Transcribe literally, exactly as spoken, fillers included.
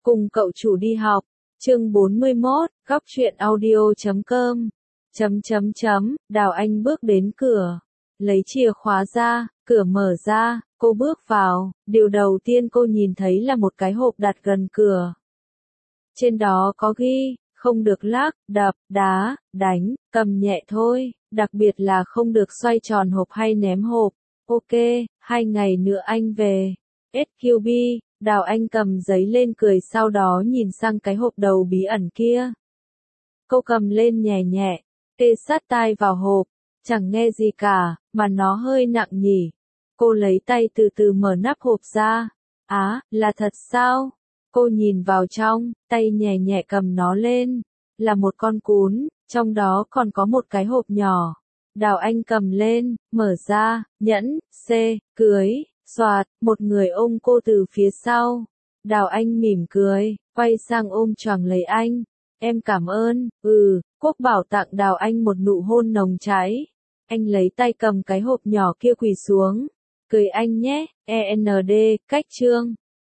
Cùng cậu chủ đi học. Chương bốn mươi mốt, góc truyện audio chấm com. Chấm chấm chấm, Đào Anh bước đến cửa. Lấy chìa khóa ra, cửa mở ra, cô bước vào, điều đầu tiên cô nhìn thấy là một cái hộp đặt gần cửa. Trên đó có ghi, không được lắc, đập, đá, đánh, cầm nhẹ thôi, đặc biệt là không được xoay tròn hộp hay ném hộp. Ok, hai ngày nữa anh về. ét quy bê, Đào Anh cầm giấy lên cười sau đó nhìn sang cái hộp đầu bí ẩn kia. Cô cầm lên nhẹ nhẹ, kê sát tai vào hộp, chẳng nghe gì cả, mà nó hơi nặng nhỉ. Cô lấy tay từ từ mở nắp hộp ra. Á, là thật sao? Cô nhìn vào trong, tay nhẹ nhẹ cầm nó lên. Là một con cún, trong đó còn có một cái hộp nhỏ. Đào Anh cầm lên, mở ra, nhẫn, xê, cưới, xoạt, một người ôm cô từ phía sau. Đào Anh mỉm cười, quay sang ôm choàng lấy anh. Em cảm ơn, ừ, Quốc Bảo tặng Đào Anh một nụ hôn nồng cháy. Anh lấy tay cầm cái hộp nhỏ kia quỳ xuống. Cười anh nhé, e en đê, cách chương.